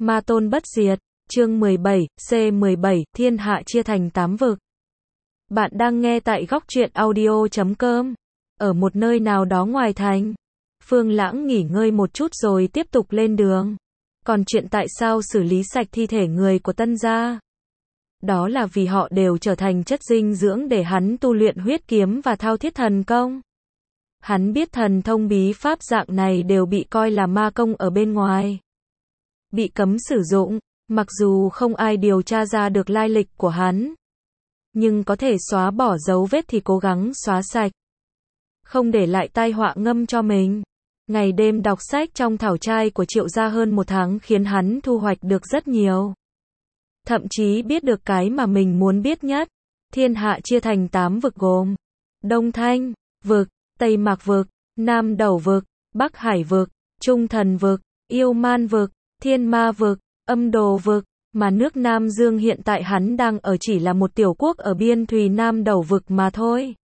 Ma tôn bất diệt, chương 17, C17, thiên hạ chia thành 8 vực. Bạn đang nghe tại góc truyện audio.com. Ở một nơi nào đó ngoài thành, Phương Lãng nghỉ ngơi một chút rồi tiếp tục lên đường. Còn chuyện tại sao xử lý sạch thi thể người của Tân gia? Đó là vì họ đều trở thành chất dinh dưỡng để hắn tu luyện huyết kiếm và thao thiết thần công. Hắn biết thần thông bí pháp dạng này đều bị coi là ma công ở bên ngoài, bị cấm sử dụng, mặc dù không ai điều tra ra được lai lịch của hắn, nhưng có thể xóa bỏ dấu vết thì cố gắng xóa sạch, không để lại tai họa ngâm cho mình. Ngày đêm đọc sách trong thảo trai của Triệu gia hơn một tháng khiến hắn thu hoạch được rất nhiều. Thậm chí biết được cái mà mình muốn biết nhất. Thiên hạ chia thành 8 vực gồm Đông Thanh vực, Tây Mạc vực, Nam Đẩu vực, Bắc Hải vực, Trung Thần vực, Yêu Man vực, Thiên Ma vực, Âm Đồ vực, mà nước Nam Dương hiện tại hắn đang ở chỉ là một tiểu quốc ở biên thùy Nam Đẩu vực mà thôi.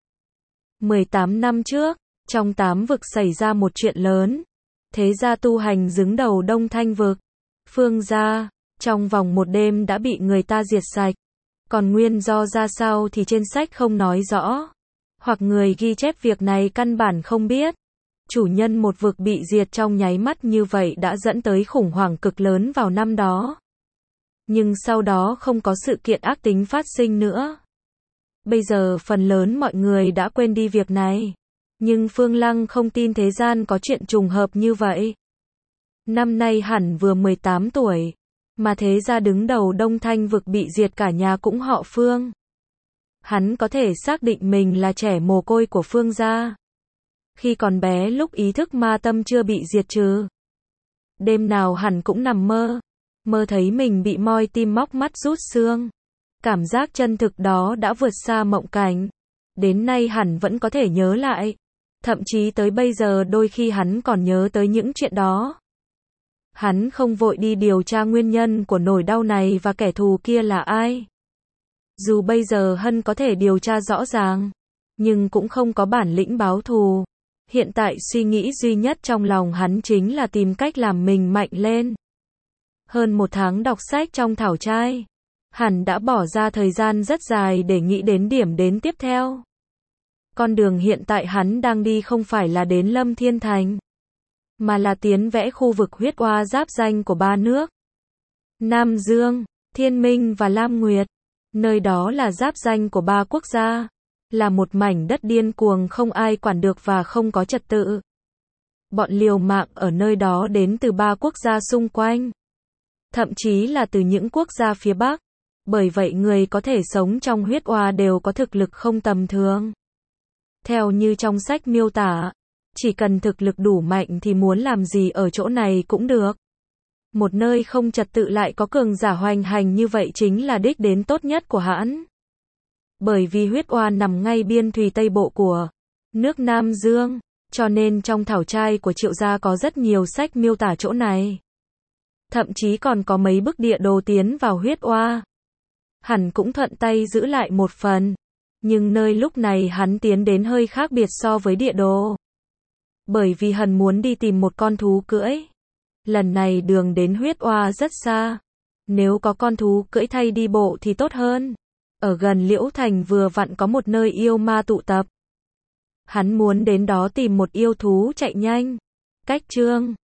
18 năm trước, trong 8 vực xảy ra một chuyện lớn. Thế gia tu hành đứng đầu Đông Thanh vực, Phương gia, trong vòng một đêm đã bị người ta diệt sạch. Còn nguyên do ra sao thì trên sách không nói rõ, hoặc người ghi chép việc này căn bản không biết. Chủ nhân một vực bị diệt trong nháy mắt như vậy đã dẫn tới khủng hoảng cực lớn vào năm đó. Nhưng sau đó không có sự kiện ác tính phát sinh nữa. Bây giờ phần lớn mọi người đã quên đi việc này. Nhưng Phương Lăng không tin thế gian có chuyện trùng hợp như vậy. Năm nay hẳn vừa 18 tuổi, mà thế gia đứng đầu Đông Thanh vực bị diệt cả nhà cũng họ Phương. Hắn có thể xác định mình là trẻ mồ côi của Phương gia. Khi còn bé lúc ý thức ma tâm chưa bị diệt trừ, đêm nào hẳn cũng nằm mơ, mơ thấy mình bị moi tim móc mắt rút xương. Cảm giác chân thực đó đã vượt xa mộng cảnh. Đến nay hẳn vẫn có thể nhớ lại. Thậm chí tới bây giờ đôi khi hắn còn nhớ tới những chuyện đó. Hắn không vội đi điều tra nguyên nhân của nỗi đau này và kẻ thù kia là ai. Dù bây giờ Hân có thể điều tra rõ ràng, nhưng cũng không có bản lĩnh báo thù. Hiện tại suy nghĩ duy nhất trong lòng hắn chính là tìm cách làm mình mạnh lên. Hơn một tháng đọc sách trong thảo trai, hắn đã bỏ ra thời gian rất dài để nghĩ đến điểm đến tiếp theo. Con đường hiện tại hắn đang đi không phải là đến Lâm Thiên Thành, mà là tiến vẽ khu vực huyết oa giáp danh của ba nước Nam Dương, Thiên Minh và Lam Nguyệt. Nơi đó là giáp danh của ba quốc gia, là một mảnh đất điên cuồng không ai quản được và không có trật tự. Bọn liều mạng ở nơi đó đến từ ba quốc gia xung quanh, thậm chí là từ những quốc gia phía Bắc. Bởi vậy người có thể sống trong huyết oa đều có thực lực không tầm thường. Theo như trong sách miêu tả, chỉ cần thực lực đủ mạnh thì muốn làm gì ở chỗ này cũng được. Một nơi không trật tự lại có cường giả hoành hành như vậy chính là đích đến tốt nhất của hắn. Bởi vì huyết oa nằm ngay biên thùy Tây Bộ của nước Nam Dương, cho nên trong thảo trai của Triệu gia có rất nhiều sách miêu tả chỗ này. Thậm chí còn có mấy bức địa đồ tiến vào huyết oa. Hắn cũng thuận tay giữ lại một phần. Nhưng nơi lúc này hắn tiến đến hơi khác biệt so với địa đồ. Bởi vì hắn muốn đi tìm một con thú cưỡi. Lần này đường đến huyết oa rất xa. Nếu có con thú cưỡi thay đi bộ thì tốt hơn. Ở gần Liễu Thành vừa vặn có một nơi yêu ma tụ tập. Hắn muốn đến đó tìm một yêu thú chạy nhanh. Cách chương